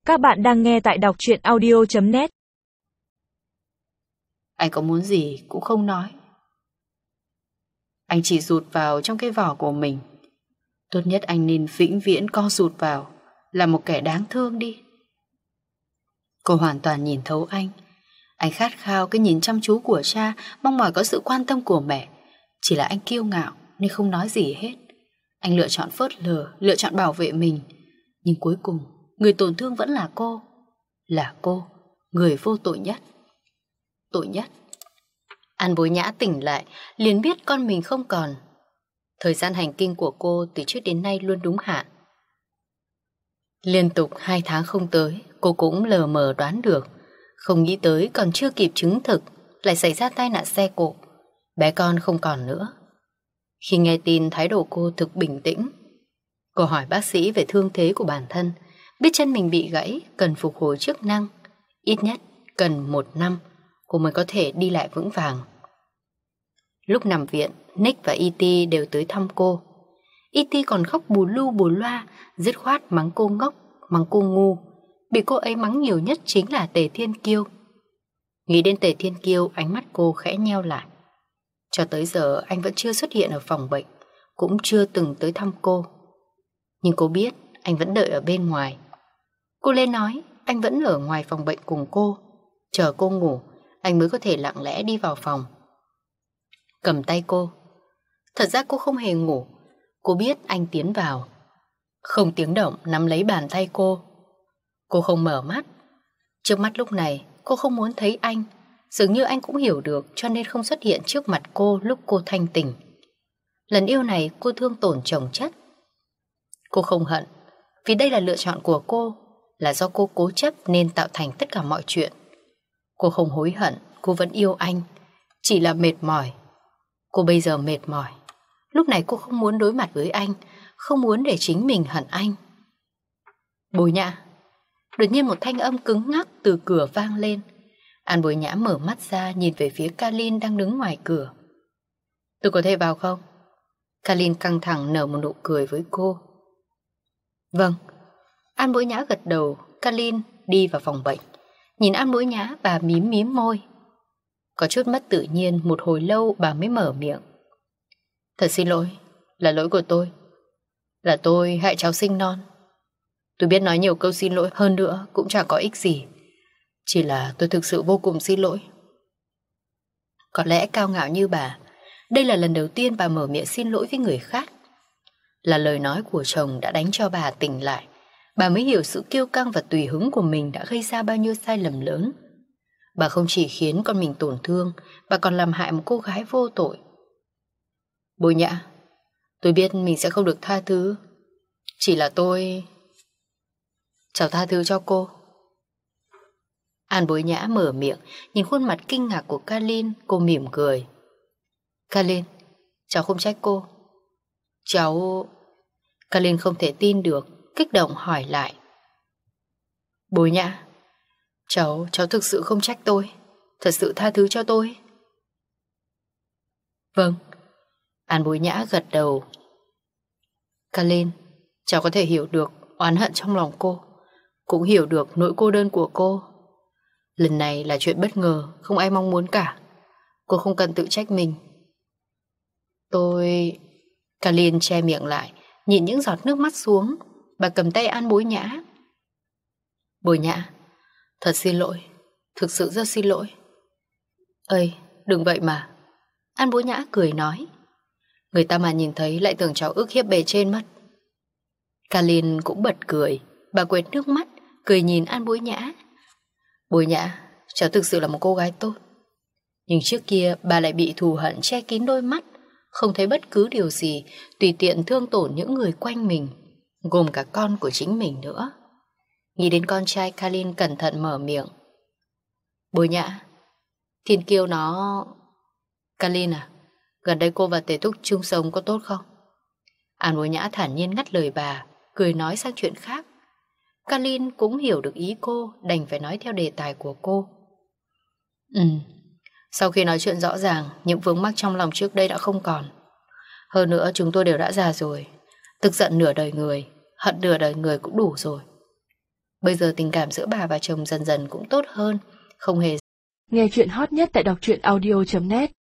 Các bạn đang nghe tại đọc truyện audio.net. Anh có muốn gì cũng không nói. Anh chỉ rụt vào trong cái vỏ của mình. Tốt nhất anh nên vĩnh viễn co rụt vào, là một kẻ đáng thương đi. Cô hoàn toàn nhìn thấu anh. Anh khát khao cái nhìn chăm chú của cha, mong mỏi có sự quan tâm của mẹ. Chỉ là anh kiêu ngạo nên không nói gì hết. Anh lựa chọn phớt lờ, lựa chọn bảo vệ mình. Nhưng cuối cùng người tổn thương vẫn là cô. Là cô, người vô tội nhất. Tội nhất. An Bối Nhã tỉnh lại, liền biết con mình không còn. Thời gian hành kinh của cô từ trước đến nay luôn đúng hạn. Liên tục 2 tháng không tới, cô cũng lờ mờ đoán được. Không nghĩ tới còn chưa kịp chứng thực, lại xảy ra tai nạn xe cộ. Bé con không còn nữa. Khi nghe tin, thái độ cô thực bình tĩnh. Cô hỏi bác sĩ về thương thế của bản thân, biết chân mình bị gãy, cần phục hồi chức năng. Ít nhất cần 1 năm, cô mới có thể đi lại vững vàng. Lúc nằm viện, Nick và E.T. đều tới thăm cô. E.T. còn khóc bù lu bù loa, dứt khoát mắng cô ngốc, mắng cô ngu. Bị cô ấy mắng nhiều nhất chính là Tề Thiên Kiêu. Nghĩ đến Tề Thiên Kiêu, ánh mắt cô khẽ nheo lại. Cho tới giờ anh vẫn chưa xuất hiện ở phòng bệnh, cũng chưa từng tới thăm cô. Nhưng cô biết anh vẫn đợi ở bên ngoài. Cô lên nói anh vẫn ở ngoài phòng bệnh cùng cô, chờ cô ngủ, anh mới có thể lặng lẽ đi vào phòng. Cầm tay cô. Thật ra cô không hề ngủ. Cô biết anh tiến vào. Không tiếng động nắm lấy bàn tay cô. Cô không mở mắt. Trước mắt lúc này cô không muốn thấy anh. Dường như anh cũng hiểu được, cho nên không xuất hiện trước mặt cô lúc cô thanh tỉnh. Lần yêu này cô thương tổn chồng chất. Cô không hận, vì đây là lựa chọn của cô, là do cô cố chấp nên tạo thành tất cả mọi chuyện. Cô không hối hận, cô vẫn yêu anh, chỉ là mệt mỏi. Cô bây giờ mệt mỏi. Lúc này cô không muốn đối mặt với anh, không muốn để chính mình hận anh. Bối Nhã. Đột nhiên một thanh âm cứng ngắc từ cửa vang lên. An Bối Nhã mở mắt ra, nhìn về phía Kalin đang đứng ngoài cửa. Tôi có thể vào không? Kalin căng thẳng nở một nụ cười với cô. Vâng. An Bối Nhã gật đầu. Kalin đi vào phòng bệnh. Nhìn An Bối Nhã, bà mím mím môi. Có chút mất tự nhiên, một hồi lâu bà mới mở miệng. Thật xin lỗi, là lỗi của tôi. Là tôi hại cháu sinh non. Tôi biết nói nhiều câu xin lỗi hơn nữa cũng chẳng có ích gì. Chỉ là tôi thực sự vô cùng xin lỗi. Có lẽ cao ngạo như bà, đây là lần đầu tiên bà mở miệng xin lỗi với người khác. Là lời nói của chồng đã đánh cho bà tỉnh lại. Bà mới hiểu sự kiêu căng và tùy hứng của mình đã gây ra bao nhiêu sai lầm lớn. Bà không chỉ khiến con mình tổn thương, bà còn làm hại một cô gái vô tội. Bối Nhã, tôi biết mình sẽ không được tha thứ. Chỉ là tôi... Cháu tha thứ cho cô. An Bối Nhã mở miệng, nhìn khuôn mặt kinh ngạc của Kalin, cô mỉm cười. Kalin, cháu không trách cô. Cháu... Kalin không thể tin được, kích động hỏi lại. Bối Nhã, cháu thực sự không trách tôi. Thật sự tha thứ cho tôi. Vâng. An Bối Nhã gật đầu. Kalin, cháu có thể hiểu được oán hận trong lòng cô, cũng hiểu được nỗi cô đơn của cô. Lần này là chuyện bất ngờ, không ai mong muốn cả. Cô không cần tự trách mình. Tôi... Kalin che miệng lại, nhìn những giọt nước mắt xuống. Bà cầm tay An Bối Nhã. Bối Nhã, thật xin lỗi, thực sự rất xin lỗi. Ây, đừng vậy mà. An Bối Nhã cười nói. Người ta mà nhìn thấy lại tưởng cháu ức hiếp bề trên mất. Kalin cũng bật cười. Bà quệt nước mắt, cười nhìn An Bối Nhã. Bối Nhã, cháu thực sự là một cô gái tốt. Nhưng trước kia bà lại bị thù hận che kín đôi mắt, không thấy bất cứ điều gì, tùy tiện thương tổn những người quanh mình, gồm cả con của chính mình nữa. Nghĩ đến con trai, Kalin cẩn thận mở miệng. Bối Nhã, Thiên Kiêu nó... Kalin à, gần đây cô và Tề Túc chung sống có tốt không? An Bối Nhã thản nhiên ngắt lời bà, cười nói sang chuyện khác. Kalin cũng hiểu được ý cô, đành phải nói theo đề tài của cô. Sau khi nói chuyện rõ ràng, những vướng mắc trong lòng trước đây đã không còn. Hơn nữa chúng tôi đều đã già rồi. Tức giận nửa đời người, hận nửa đời người cũng đủ rồi. Bây giờ tình cảm giữa bà và chồng dần dần cũng tốt hơn, không hề. Nghe chuyện hot nhất tại đọc truyện audio.net